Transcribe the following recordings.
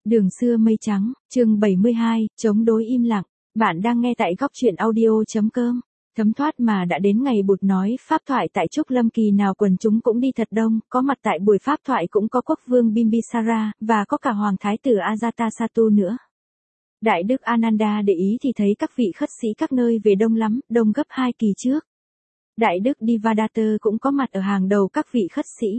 Đường xưa mây trắng, chương 72, chống đối im lặng. Bạn đang nghe tại góc truyện audio.com. Thấm thoát mà đã đến ngày Bụt nói pháp thoại tại Trúc Lâm, kỳ nào quần chúng cũng đi thật đông, có mặt tại buổi pháp thoại cũng có quốc vương Bimbisara, và có cả hoàng thái tử Ajatasattu nữa. Đại đức Ananda để ý thì thấy các vị khất sĩ các nơi về đông lắm, đông gấp 2 kỳ trước. Đại đức Devadatta cũng có mặt ở hàng đầu các vị khất sĩ.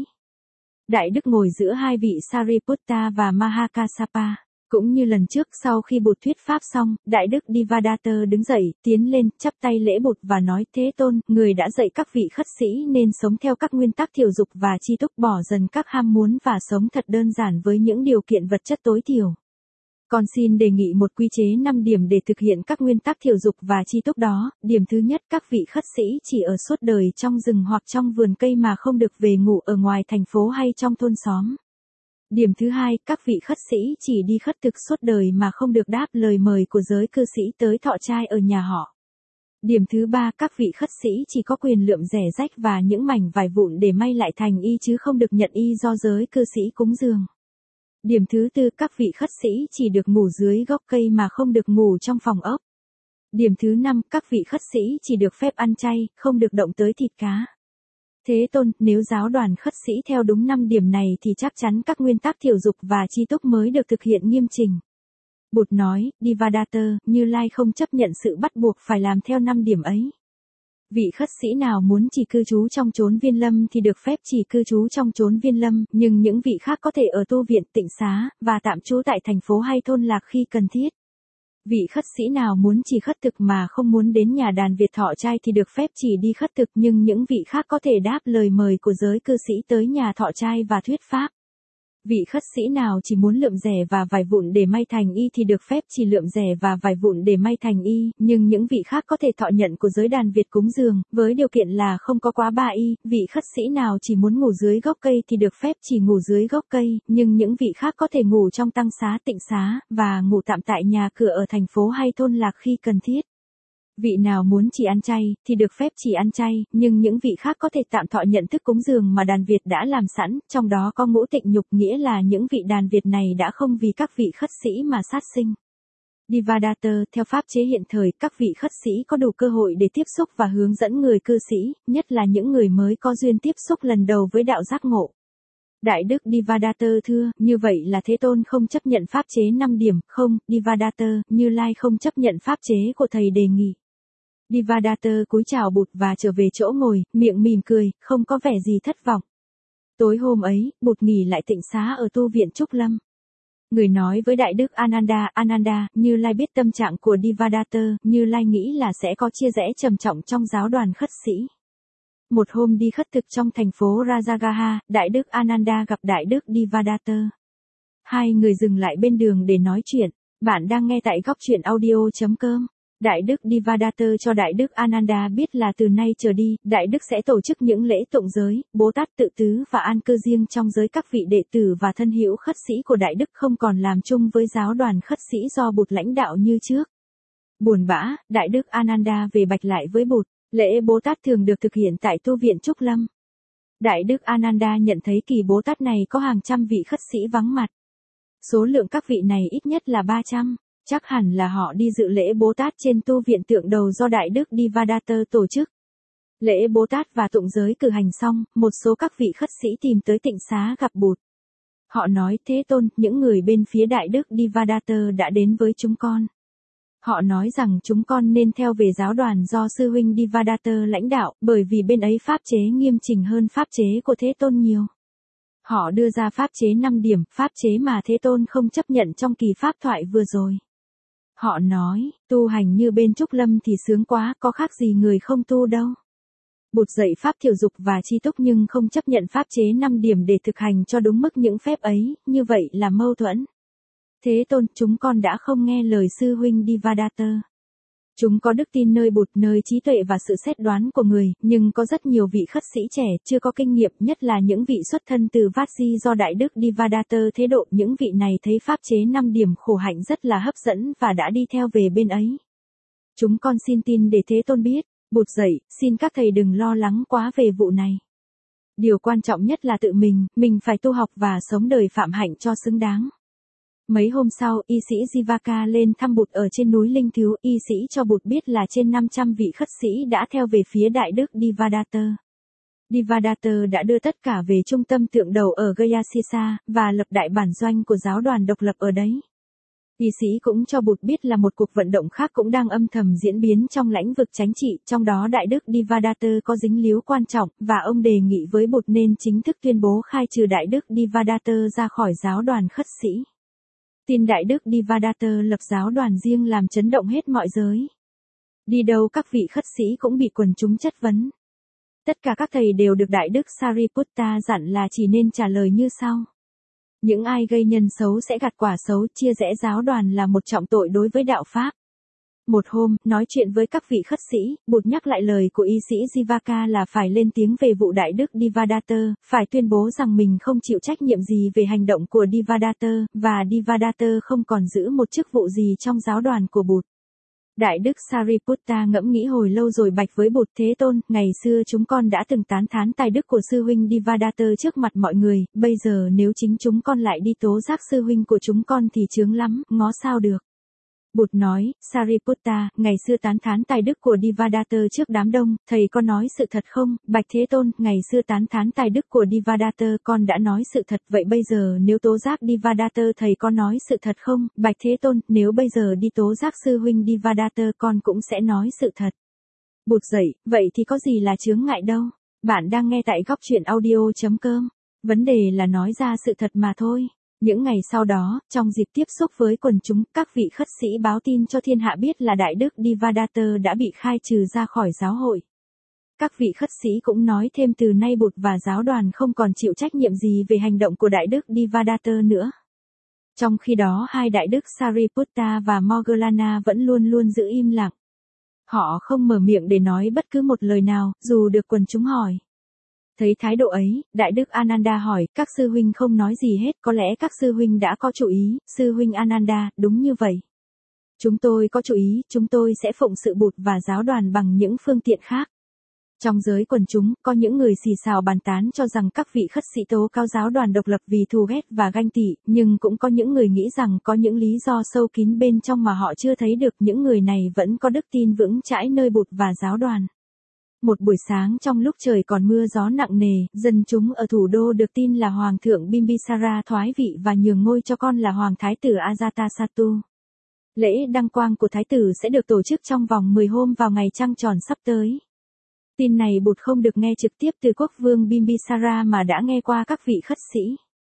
Đại đức ngồi giữa hai vị Sariputta và Mahakassapa. Cũng như lần trước, sau khi Bụt thuyết pháp xong, Đại đức Devadatta đứng dậy, tiến lên, chắp tay lễ Bụt và nói: Thế Tôn, người đã dạy các vị khất sĩ nên sống theo các nguyên tắc thiểu dục và chi túc, bỏ dần các ham muốn và sống thật đơn giản với những điều kiện vật chất tối thiểu. Con xin đề nghị một quy chế 5 điểm để thực hiện các nguyên tắc thiểu dục và chi túc đó. Điểm thứ nhất, các vị khất sĩ chỉ ở suốt đời trong rừng hoặc trong vườn cây mà không được về ngủ ở ngoài thành phố hay trong thôn xóm. Điểm thứ hai, các vị khất sĩ chỉ đi khất thực suốt đời mà không được đáp lời mời của giới cư sĩ tới thọ trai ở nhà họ. Điểm thứ ba, các vị khất sĩ chỉ có quyền lượm rẻ rách và những mảnh vải vụn để may lại thành y chứ không được nhận y do giới cư sĩ cúng dường. Điểm thứ tư, các vị khất sĩ chỉ được ngủ dưới gốc cây mà không được ngủ trong phòng ốc. Điểm thứ năm, các vị khất sĩ chỉ được phép ăn chay, không được động tới thịt cá. Thế Tôn, nếu giáo đoàn khất sĩ theo đúng 5 điểm này thì chắc chắn các nguyên tắc thiểu dục và chi túc mới được thực hiện nghiêm chỉnh. Bụt nói: Devadatta, Như Lai không chấp nhận sự bắt buộc phải làm theo 5 điểm ấy. Vị khất sĩ nào muốn chỉ cư trú trong chốn viên lâm thì được phép chỉ cư trú trong chốn viên lâm, nhưng những vị khác có thể ở tu viện, tịnh xá, và tạm trú tại thành phố hay thôn lạc khi cần thiết. Vị khất sĩ nào muốn chỉ khất thực mà không muốn đến nhà đàn Việt thọ trai thì được phép chỉ đi khất thực, nhưng những vị khác có thể đáp lời mời của giới cư sĩ tới nhà thọ trai và thuyết pháp. Vị khất sĩ nào chỉ muốn lượm rẻ và vải vụn để may thành y thì được phép chỉ lượm rẻ và vải vụn để may thành y, nhưng những vị khác có thể thọ nhận của giới đàn Việt cúng dường, với điều kiện là không có quá 3 y. Vị khất sĩ nào chỉ muốn ngủ dưới gốc cây thì được phép chỉ ngủ dưới gốc cây, nhưng những vị khác có thể ngủ trong tăng xá, tịnh xá, và ngủ tạm tại nhà cửa ở thành phố hay thôn lạc khi cần thiết. Vị nào muốn chỉ ăn chay, thì được phép chỉ ăn chay, nhưng những vị khác có thể tạm thọ nhận thức cúng dường mà đàn Việt đã làm sẵn, trong đó có ngũ tịnh nhục, nghĩa là những vị đàn Việt này đã không vì các vị khất sĩ mà sát sinh. Devadatta, theo pháp chế hiện thời, các vị khất sĩ có đủ cơ hội để tiếp xúc và hướng dẫn người cư sĩ, nhất là những người mới có duyên tiếp xúc lần đầu với đạo giác ngộ. Đại đức Devadatta thưa: Như vậy là Thế Tôn không chấp nhận pháp chế 5 điểm. Không, Devadatta, Như Lai không chấp nhận pháp chế của thầy đề nghị. Devadatta cúi chào Bụt và trở về chỗ ngồi, miệng mỉm cười, không có vẻ gì thất vọng. Tối hôm ấy, Bụt nghỉ lại tịnh xá ở tu viện Trúc Lâm. Người nói với Đại đức Ananda: Ananda, Như Lai biết tâm trạng của Devadatta, Như Lai nghĩ là sẽ có chia rẽ trầm trọng trong giáo đoàn khất sĩ. Một hôm đi khất thực trong thành phố Rajagaha, Đại đức Ananda gặp Đại đức Devadatta. Hai người dừng lại bên đường để nói chuyện. Bạn đang nghe tại góc truyện audio.com. Đại đức Devadatta cho Đại đức Ananda biết là từ nay trở đi, Đại đức sẽ tổ chức những lễ tụng giới, Bồ Tát tự tứ và an cư riêng trong giới các vị đệ tử và thân hữu khất sĩ của Đại đức, không còn làm chung với giáo đoàn khất sĩ do Bụt lãnh đạo như trước. Buồn bã, Đại đức Ananda về bạch lại với Bụt. Lễ Bồ Tát thường được thực hiện tại tu viện Trúc Lâm. Đại đức Ananda nhận thấy kỳ Bồ Tát này có hàng trăm vị khất sĩ vắng mặt. Số lượng các vị này ít nhất là 300. Chắc hẳn là họ đi dự lễ Bồ Tát trên tu viện tượng đầu do Đại đức Devadatta tổ chức. Lễ Bồ Tát và tụng giới cử hành xong, một số các vị khất sĩ tìm tới tịnh xá gặp Bụt. Họ nói: Thế Tôn, những người bên phía Đại đức Devadatta đã đến với chúng con. Họ nói rằng chúng con nên theo về giáo đoàn do sư huynh Devadatta lãnh đạo, bởi vì bên ấy pháp chế nghiêm chỉnh hơn pháp chế của Thế Tôn nhiều. Họ đưa ra pháp chế 5 điểm, pháp chế mà Thế Tôn không chấp nhận trong kỳ pháp thoại vừa rồi. Họ nói: tu hành như bên Trúc Lâm thì sướng quá, có khác gì người không tu đâu. Bụt dạy pháp thiểu dục và chi túc nhưng không chấp nhận pháp chế 5 điểm để thực hành cho đúng mức những phép ấy, như vậy là mâu thuẫn. Thế Tôn, chúng con đã không nghe lời sư huynh Devadatta. Chúng có đức tin nơi Bụt, nơi trí tuệ và sự xét đoán của người, nhưng có rất nhiều vị khất sĩ trẻ, chưa có kinh nghiệm, nhất là những vị xuất thân từ Vasi do Đại đức Devadatta thế độ. Những vị này thấy pháp chế 5 điểm khổ hạnh rất là hấp dẫn và đã đi theo về bên ấy. Chúng con xin tin để Thế Tôn biết. Bụt dạy: xin các thầy đừng lo lắng quá về vụ này. Điều quan trọng nhất là tự mình phải tu học và sống đời phạm hạnh cho xứng đáng. Mấy hôm sau, y sĩ Jivaka lên thăm Bụt ở trên núi Linh Thiếu, y sĩ cho Bụt biết là trên 500 vị khất sĩ đã theo về phía Đại Đức Devadatta. Devadatta đã đưa tất cả về trung tâm tượng đầu ở Gayasisa, và lập đại bản doanh của giáo đoàn độc lập ở đấy. Y sĩ cũng cho Bụt biết là một cuộc vận động khác cũng đang âm thầm diễn biến trong lĩnh vực chính trị, trong đó Đại Đức Devadatta có dính líu quan trọng, và ông đề nghị với Bụt nên chính thức tuyên bố khai trừ Đại Đức Devadatta ra khỏi giáo đoàn khất sĩ. Tin Đại Đức Devadatta lập giáo đoàn riêng làm chấn động hết mọi giới. Đi đâu các vị khất sĩ cũng bị quần chúng chất vấn. Tất cả các thầy đều được Đại Đức Sariputta dặn là chỉ nên trả lời như sau. Những ai gây nhân xấu sẽ gặt quả xấu, chia rẽ giáo đoàn là một trọng tội đối với đạo Pháp. Một hôm, nói chuyện với các vị khất sĩ, Bụt nhắc lại lời của y sĩ Jivaka là phải lên tiếng về vụ Đại Đức Devadatta, phải tuyên bố rằng mình không chịu trách nhiệm gì về hành động của Devadatta, và Devadatta không còn giữ một chức vụ gì trong giáo đoàn của Bụt. Đại Đức Sariputta ngẫm nghĩ hồi lâu rồi bạch với Bụt: Thế Tôn, ngày xưa chúng con đã từng tán thán tài đức của sư huynh Devadatta trước mặt mọi người, bây giờ nếu chính chúng con lại đi tố giác sư huynh của chúng con thì chướng lắm, ngó sao được. Bụt nói: Sariputta, ngày xưa tán thán tài đức của Devadatta trước đám đông, thầy có nói sự thật không? Bạch Thế Tôn, ngày xưa tán thán tài đức của Devadatta con đã nói sự thật, vậy bây giờ nếu tố giác Devadatta thầy có nói sự thật không? Bạch Thế Tôn, nếu bây giờ đi tố giác sư huynh Devadatta con cũng sẽ nói sự thật. Bụt dậy, vậy thì có gì là chướng ngại đâu? Bạn đang nghe tại góc truyện audio.com. Vấn đề là nói ra sự thật mà thôi. Những ngày sau đó, trong dịp tiếp xúc với quần chúng, các vị khất sĩ báo tin cho thiên hạ biết là Đại Đức Devadatta đã bị khai trừ ra khỏi giáo hội. Các vị khất sĩ cũng nói thêm từ nay Bụt và giáo đoàn không còn chịu trách nhiệm gì về hành động của Đại Đức Devadatta nữa. Trong khi đó hai Đại Đức Sariputta và Moggallana vẫn luôn luôn giữ im lặng. Họ không mở miệng để nói bất cứ một lời nào, dù được quần chúng hỏi. Thấy thái độ ấy, Đại Đức Ananda hỏi: các sư huynh không nói gì hết, có lẽ các sư huynh đã có chủ ý? Sư huynh Ananda: đúng như vậy. Chúng tôi có chủ ý, chúng tôi sẽ phụng sự Bụt và giáo đoàn bằng những phương tiện khác. Trong giới quần chúng, có những người xì xào bàn tán cho rằng các vị khất sĩ tố cáo giáo đoàn độc lập vì thù ghét và ganh tị, nhưng cũng có những người nghĩ rằng có những lý do sâu kín bên trong mà họ chưa thấy được. Những người này vẫn có đức tin vững chãi nơi Bụt và giáo đoàn. Một buổi sáng trong lúc trời còn mưa gió nặng nề, dân chúng ở thủ đô được tin là Hoàng thượng Bimbisara thoái vị và nhường ngôi cho con là Hoàng Thái tử Ajatasattu. Lễ đăng quang của Thái tử sẽ được tổ chức trong vòng 10 hôm vào ngày trăng tròn sắp tới. Tin này Bụt không được nghe trực tiếp từ quốc vương Bimbisara mà đã nghe qua các vị khất sĩ.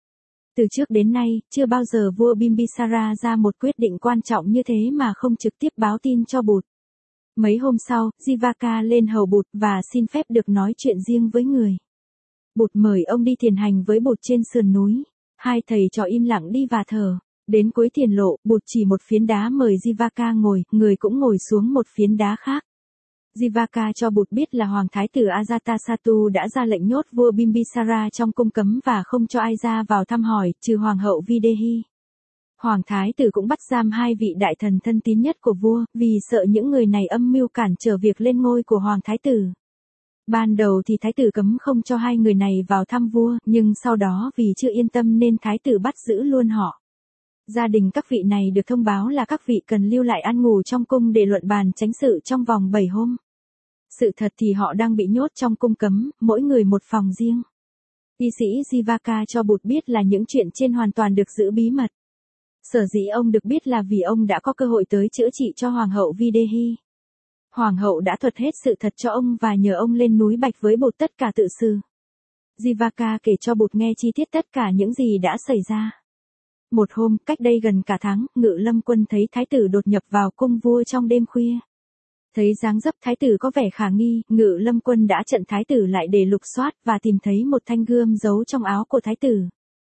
Từ trước đến nay, chưa bao giờ vua Bimbisara ra một quyết định quan trọng như thế mà không trực tiếp báo tin cho Bụt. Mấy hôm sau, Jivaka lên hầu Bụt và xin phép được nói chuyện riêng với người. Bụt mời ông đi thiền hành với Bụt trên sườn núi. Hai thầy trò im lặng đi và thở. Đến cuối thiền lộ, Bụt chỉ một phiến đá mời Jivaka ngồi, người cũng ngồi xuống một phiến đá khác. Jivaka cho Bụt biết là Hoàng Thái tử Ajatasattu đã ra lệnh nhốt vua Bimbisara trong cung cấm và không cho ai ra vào thăm hỏi, trừ Hoàng hậu Videhi. Hoàng Thái tử cũng bắt giam hai vị đại thần thân tín nhất của vua, vì sợ những người này âm mưu cản trở việc lên ngôi của Hoàng Thái tử. Ban đầu thì Thái tử cấm không cho hai người này vào thăm vua, nhưng sau đó vì chưa yên tâm nên Thái tử bắt giữ luôn họ. Gia đình các vị này được thông báo là các vị cần lưu lại ăn ngủ trong cung để luận bàn chánh sự trong vòng 7 hôm. Sự thật thì họ đang bị nhốt trong cung cấm, mỗi người một phòng riêng. Y sĩ Jivaka cho Bụt biết là những chuyện trên hoàn toàn được giữ bí mật. Sở dĩ ông được biết là vì ông đã có cơ hội tới chữa trị cho Hoàng hậu Videhi. Hoàng hậu đã thuật hết sự thật cho ông và nhờ ông lên núi bạch với Bụt tất cả tự sự. Jivaka kể cho Bụt nghe chi tiết tất cả những gì đã xảy ra. Một hôm, cách đây gần cả tháng, Ngự Lâm Quân thấy Thái tử đột nhập vào cung vua trong đêm khuya. Thấy dáng dấp Thái tử có vẻ khả nghi, Ngự Lâm Quân đã chặn Thái tử lại để lục soát và tìm thấy một thanh gươm giấu trong áo của Thái tử.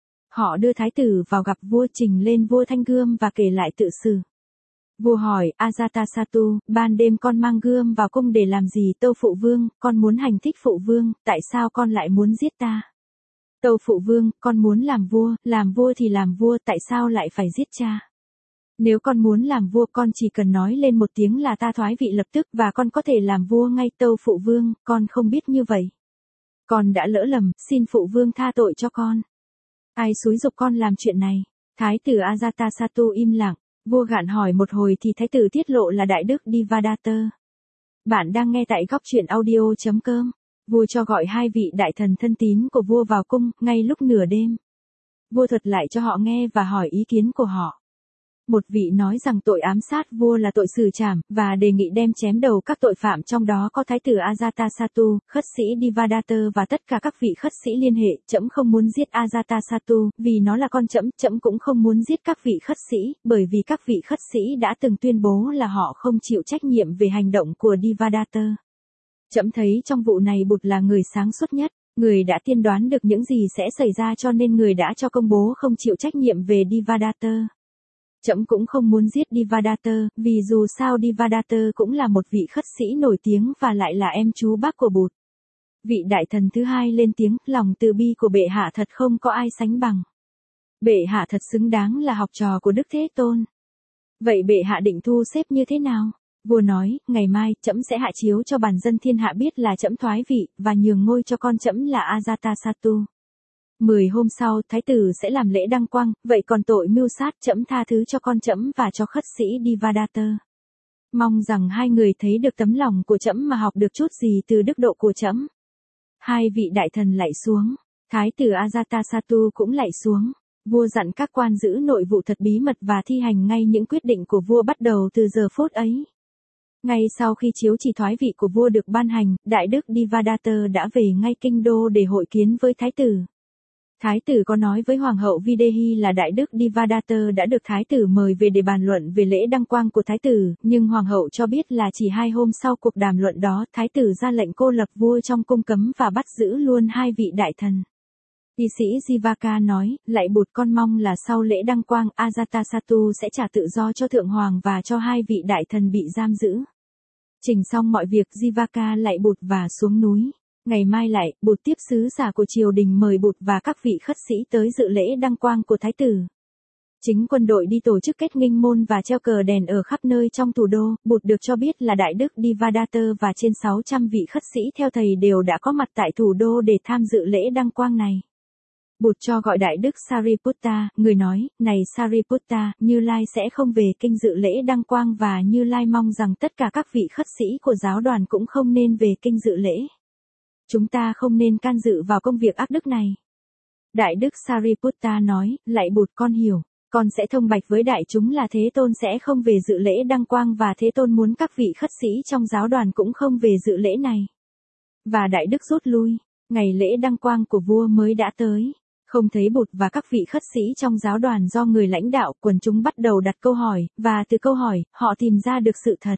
Họ đưa Thái tử vào gặp vua, trình lên vua thanh gươm và kể lại tự sự. Vua hỏi: Ajatasattu, ban đêm con mang gươm vào cung để làm gì? Tâu phụ vương, con muốn hành thích phụ vương, tại sao con lại muốn giết ta? Tâu phụ vương, con muốn làm vua thì làm vua, tại sao lại phải giết cha? Nếu con muốn làm vua con chỉ cần nói lên một tiếng là ta thoái vị lập tức và con có thể làm vua ngay. Tâu phụ vương, con không biết như vậy. Con đã lỡ lầm, xin phụ vương tha tội cho con. Ai xúi giục con làm chuyện này? Thái tử Ajatasattu im lặng, vua gạn hỏi một hồi thì thái tử tiết lộ là đại đức Devadatta. Bạn đang nghe tại góc truyện audio.com. Vua cho gọi hai vị đại thần thân tín của vua vào cung, ngay lúc nửa đêm. Vua thuật lại cho họ nghe và hỏi ý kiến của họ. Một vị nói rằng tội ám sát vua là tội xử trảm, và đề nghị đem chém đầu các tội phạm, trong đó có thái tử Ajatasattu, khất sĩ Devadatta và tất cả các vị khất sĩ liên hệ. Trẫm không muốn giết Ajatasattu, vì nó là con trẫm. Trẫm cũng không muốn giết các vị khất sĩ, bởi vì các vị khất sĩ đã từng tuyên bố là họ không chịu trách nhiệm về hành động của Devadatta. Trẫm thấy trong vụ này Bụt là người sáng suốt nhất, người đã tiên đoán được những gì sẽ xảy ra, cho nên người đã cho công bố không chịu trách nhiệm về Devadatta. Trẫm cũng không muốn giết Devadatta, vì dù sao Devadatta cũng là một vị khất sĩ nổi tiếng và lại là em chú bác của Bụt. Vị đại thần thứ hai lên tiếng, lòng từ bi của bệ hạ thật không có ai sánh bằng. Bệ hạ thật xứng đáng là học trò của Đức Thế Tôn. Vậy bệ hạ định thu xếp như thế nào? Vua nói, ngày mai, trẫm sẽ hạ chiếu cho bản dân thiên hạ biết là trẫm thoái vị, và nhường ngôi cho con trẫm là Ajatasattu. 10 hôm sau, thái tử sẽ làm lễ đăng quang, vậy còn tội mưu sát trẫm tha thứ cho con trẫm và cho khất sĩ Devadatta. Mong rằng hai người thấy được tấm lòng của trẫm mà học được chút gì từ đức độ của trẫm. Hai vị đại thần lạy xuống, thái tử Ajatasattu cũng lạy xuống. Vua dặn các quan giữ nội vụ thật bí mật và thi hành ngay những quyết định của vua bắt đầu từ giờ phút ấy. Ngay sau khi chiếu chỉ thoái vị của vua được ban hành, đại đức Devadatta đã về ngay kinh đô để hội kiến với thái tử. Thái tử có nói với hoàng hậu Videhi là đại đức Devadatta đã được thái tử mời về để bàn luận về lễ đăng quang của thái tử, nhưng hoàng hậu cho biết là chỉ 2 hôm sau cuộc đàm luận đó, thái tử ra lệnh cô lập vua trong cung cấm và bắt giữ luôn hai vị đại thần. Ty sĩ Jivaka nói, lạy Bụt, con mong là sau lễ đăng quang, Ajatasattu sẽ trả tự do cho thượng hoàng và cho hai vị đại thần bị giam giữ. Trình xong mọi việc, Jivaka lạy Bụt và xuống núi. Ngày mai lại, Bụt tiếp sứ giả của triều đình mời Bụt và các vị khất sĩ tới dự lễ đăng quang của thái tử. Chính quân đội đi tổ chức kết nghinh môn và treo cờ đèn ở khắp nơi trong thủ đô. Bụt được cho biết là đại đức Devadatta và trên 600 vị khất sĩ theo thầy đều đã có mặt tại thủ đô để tham dự lễ đăng quang này. Bụt cho gọi đại đức Sariputta, người nói, này Sariputta, Như Lai sẽ không về kinh dự lễ đăng quang và Như Lai mong rằng tất cả các vị khất sĩ của giáo đoàn cũng không nên về kinh dự lễ. Chúng ta không nên can dự vào công việc ác đức này. Đại đức Sariputta nói, lạy Bụt, con hiểu, con sẽ thông bạch với đại chúng là Thế Tôn sẽ không về dự lễ đăng quang và Thế Tôn muốn các vị khất sĩ trong giáo đoàn cũng không về dự lễ này. Và đại đức rút lui, ngày lễ đăng quang của vua mới đã tới. Không thấy Bụt và các vị khất sĩ trong giáo đoàn do người lãnh đạo, quần chúng bắt đầu đặt câu hỏi, và từ câu hỏi, họ tìm ra được sự thật.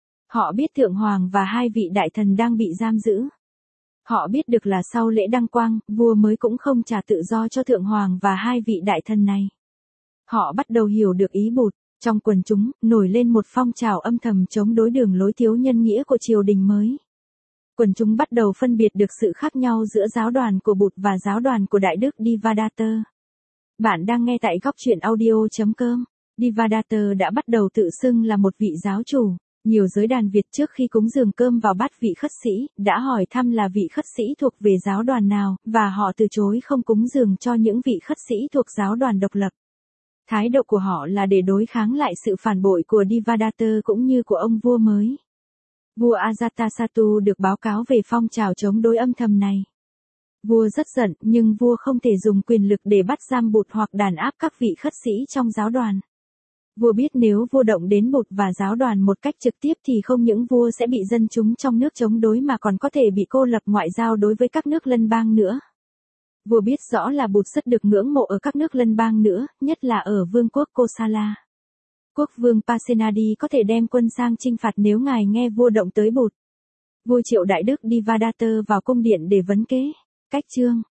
Họ biết thượng hoàng và hai vị đại thần đang bị giam giữ. Họ biết được là sau lễ đăng quang, vua mới cũng không trả tự do cho thượng hoàng và hai vị đại thần này. Họ bắt đầu hiểu được ý Bụt. Trong quần chúng, nổi lên một phong trào âm thầm chống đối đường lối thiếu nhân nghĩa của triều đình mới. Quần chúng bắt đầu phân biệt được sự khác nhau giữa giáo đoàn của Bụt và giáo đoàn của đại đức Devadatta. Bạn đang nghe tại góc truyện audio.com. Devadatta đã bắt đầu tự xưng là một vị giáo chủ. Nhiều giới đàn Việt trước khi cúng dường cơm vào bát vị khất sĩ, đã hỏi thăm là vị khất sĩ thuộc về giáo đoàn nào, và họ từ chối không cúng dường cho những vị khất sĩ thuộc giáo đoàn độc lập. Thái độ của họ là để đối kháng lại sự phản bội của Devadatta cũng như của ông vua mới. Vua Ajatasattu được báo cáo về phong trào chống đối âm thầm này. Vua rất giận, nhưng vua không thể dùng quyền lực để bắt giam Bụt hoặc đàn áp các vị khất sĩ trong giáo đoàn. Vua biết nếu vua động đến Bụt và giáo đoàn một cách trực tiếp thì không những vua sẽ bị dân chúng trong nước chống đối mà còn có thể bị cô lập ngoại giao đối với các nước lân bang nữa. Vua biết rõ là Bụt rất được ngưỡng mộ ở các nước lân bang nữa, nhất là ở vương quốc Kosala. Quốc vương Pasenadi có thể đem quân sang chinh phạt nếu ngài nghe vua động tới Bụt. Vua triệu đại đức Devadatta vào cung điện để vấn kế. Cách chương